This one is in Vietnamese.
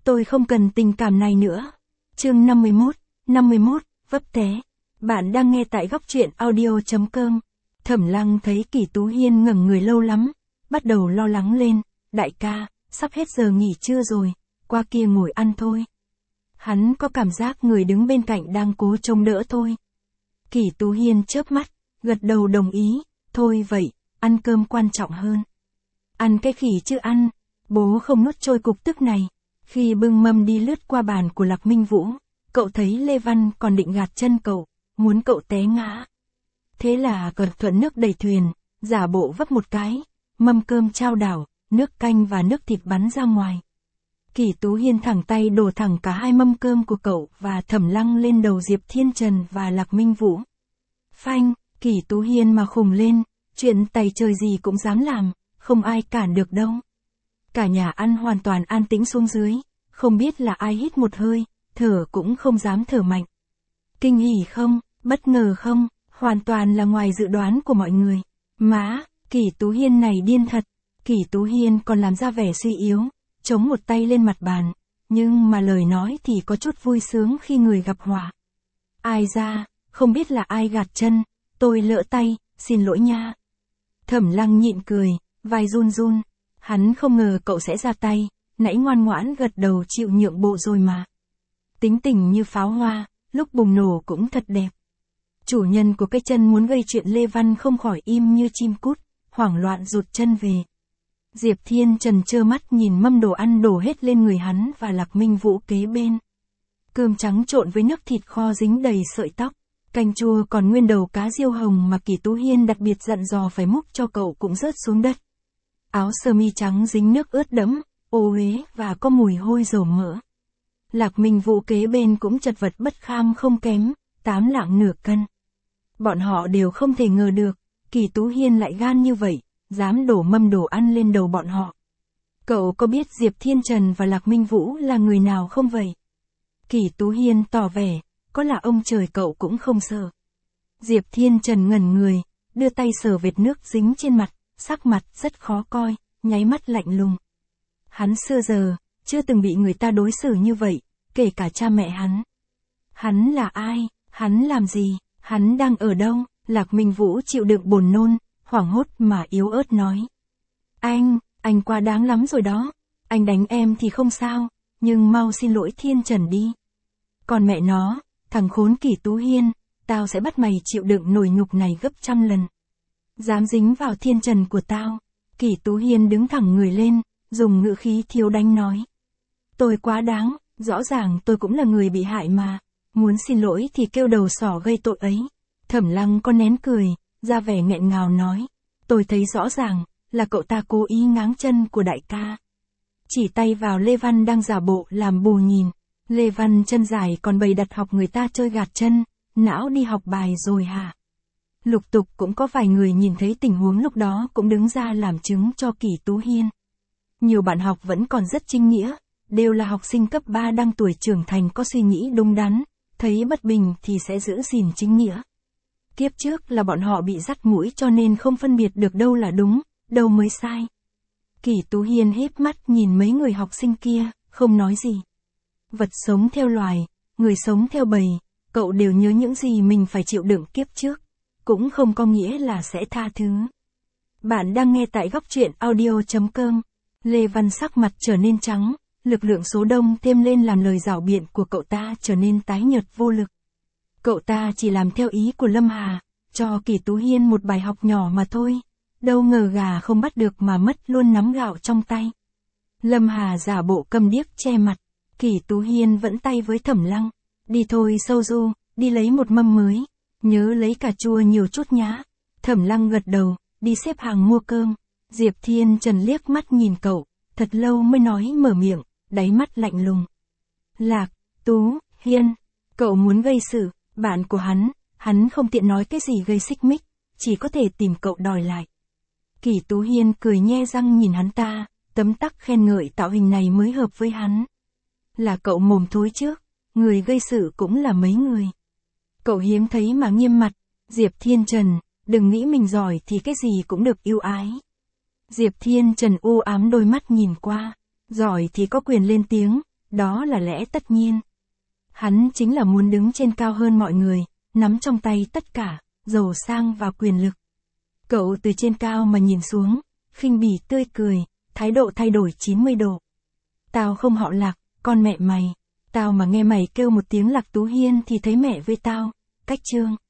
Tôi không cần tình cảm này nữa. Chương 51, vấp té. Bạn đang nghe tại góc truyện audio.com. Thẩm Lăng thấy Kỷ Tú Hiên ngẩng người lâu lắm, bắt đầu lo lắng lên. Đại ca, sắp hết giờ nghỉ trưa rồi, qua kia ngồi ăn thôi. Hắn có cảm giác người đứng bên cạnh đang cố trông đỡ thôi. Kỷ Tú Hiên chớp mắt, gật đầu đồng ý. Thôi vậy, ăn cơm quan trọng hơn. Ăn cái khỉ chứ ăn, bố không nuốt trôi cục tức này. Khi bưng mâm đi lướt qua bàn của Lạc Minh Vũ, cậu thấy Lê Văn còn định gạt chân cậu, muốn cậu té ngã. Thế là cẩn thuận nước đầy thuyền, giả bộ vấp một cái, mâm cơm trao đảo, nước canh và nước thịt bắn ra ngoài. Kỷ Tú Hiên thẳng tay đổ thẳng cả hai mâm cơm của cậu và Thẩm Lăng lên đầu Diệp Thiên Trần và Lạc Minh Vũ. Phanh, Kỷ Tú Hiên mà khùng lên, chuyện tày trời gì cũng dám làm, không ai cản được đâu. Cả nhà ăn hoàn toàn an tĩnh xuống dưới, không biết là ai hít một hơi, thở cũng không dám thở mạnh. Kinh hỉ không, bất ngờ không, hoàn toàn là ngoài dự đoán của mọi người. Má, Kỷ Tú Hiên này điên thật. Kỷ Tú Hiên còn làm ra vẻ suy yếu, chống một tay lên mặt bàn, nhưng mà lời nói thì có chút vui sướng khi người gặp họa. Ai ra, không biết là ai gạt chân, tôi lỡ tay, xin lỗi nha. Thẩm Lăng nhịn cười, vai run run. Hắn không ngờ cậu sẽ ra tay, nãy ngoan ngoãn gật đầu chịu nhượng bộ rồi mà. Tính tình như pháo hoa, lúc bùng nổ cũng thật đẹp. Chủ nhân của cái chân muốn gây chuyện Lê Văn không khỏi im như chim cút, hoảng loạn rụt chân về. Diệp Thiên Trần trơ mắt nhìn mâm đồ ăn đổ hết lên người hắn và Lạc Minh Vũ kế bên. Cơm trắng trộn với nước thịt kho dính đầy sợi tóc, canh chua còn nguyên đầu cá diêu hồng mà Kỷ Tú Hiên đặc biệt dặn dò phải múc cho cậu cũng rớt xuống đất. Áo sơ mi trắng dính nước ướt đẫm, ô uế và có mùi hôi dầu mỡ. Lạc Minh Vũ kế bên cũng chật vật bất kham không kém, 8 lạng nửa cân. Bọn họ đều không thể ngờ được, Kỷ Tú Hiên lại gan như vậy, dám đổ mâm đồ ăn lên đầu bọn họ. Cậu có biết Diệp Thiên Trần và Lạc Minh Vũ là người nào không vậy? Kỷ Tú Hiên tỏ vẻ, có là ông trời cậu cũng không sợ. Diệp Thiên Trần ngẩn người, đưa tay sờ vệt nước dính trên mặt, sắc mặt rất khó coi, nháy mắt lạnh lùng. Hắn xưa giờ, chưa từng bị người ta đối xử như vậy, kể cả cha mẹ hắn. Hắn là ai? Hắn làm gì? Hắn đang ở đâu? Lạc Minh Vũ chịu đựng buồn nôn, hoảng hốt mà yếu ớt nói. Anh quá đáng lắm rồi đó. Anh đánh em thì không sao, nhưng mau xin lỗi Thiên Trần đi. Còn mẹ nó, thằng khốn Kỷ Tú Hiên, tao sẽ bắt mày chịu đựng nổi nhục này gấp trăm lần. Dám dính vào Thiên Trần của tao. Kỷ Tú Hiên đứng thẳng người lên, dùng ngữ khí thiếu đánh nói. Tôi quá đáng, rõ ràng tôi cũng là người bị hại mà. Muốn xin lỗi thì kêu đầu sỏ gây tội ấy. Thẩm Lăng có nén cười, ra vẻ nghẹn ngào nói. Tôi thấy rõ ràng, là cậu ta cố ý ngáng chân của đại ca. Chỉ tay vào Lê Văn đang giả bộ làm bù nhìn. Lê Văn chân dài còn bày đặt học người ta chơi gạt chân, não đi học bài rồi hả? Lục tục cũng có vài người nhìn thấy tình huống lúc đó cũng đứng ra làm chứng cho Kỷ Tú Hiên. Nhiều bạn học vẫn còn rất chính nghĩa, đều là học sinh cấp 3 đang tuổi trưởng thành có suy nghĩ đúng đắn, thấy bất bình thì sẽ giữ gìn chính nghĩa. Kiếp trước là bọn họ bị dắt mũi cho nên không phân biệt được đâu là đúng, đâu mới sai. Kỷ Tú Hiên híp mắt nhìn mấy người học sinh kia, không nói gì. Vật sống theo loài, người sống theo bầy, cậu đều nhớ những gì mình phải chịu đựng kiếp trước, cũng không có nghĩa là sẽ tha thứ. Bạn đang nghe tại góc truyện audio.com. Lê Văn sắc mặt trở nên trắng, lực lượng số đông thêm lên làm lời rảo biện của cậu ta trở nên tái nhợt vô lực. Cậu ta chỉ làm theo ý của Lâm Hà, cho Kỷ Tú Hiên một bài học nhỏ mà thôi. Đâu ngờ gà không bắt được mà mất luôn nắm gạo trong tay. Lâm Hà giả bộ câm điếc che mặt, Kỷ Tú Hiên vẫn tay với Thẩm Lăng. Đi thôi Sâu Du, đi lấy một mâm mới, nhớ lấy cà chua nhiều chút nhá. Thẩm Lăng gật đầu, đi xếp hàng mua cơm. Diệp Thiên Trần liếc mắt nhìn cậu, thật lâu mới nói mở miệng, đáy mắt lạnh lùng. Lạc, Tú, Hiên, cậu muốn gây sự, bạn của hắn không tiện nói cái gì gây xích mích, chỉ có thể tìm cậu đòi lại. Kỷ Tú Hiên cười nhe răng nhìn hắn ta, tấm tắc khen ngợi tạo hình này mới hợp với hắn. Là cậu mồm thối trước, người gây sự cũng là mấy người. Cậu hiếm thấy mà nghiêm mặt, Diệp Thiên Trần, đừng nghĩ mình giỏi thì cái gì cũng được ưu ái. Diệp Thiên Trần u ám đôi mắt nhìn qua, giỏi thì có quyền lên tiếng, đó là lẽ tất nhiên. Hắn chính là muốn đứng trên cao hơn mọi người, nắm trong tay tất cả, giàu sang và quyền lực. Cậu từ trên cao mà nhìn xuống, khinh bỉ tươi cười, thái độ thay đổi 90 độ. Tao không họ Lạc, con mẹ mày. Tao mà nghe mày kêu một tiếng Lạc Tú Hiên thì thấy mẹ với tao. Cách chương.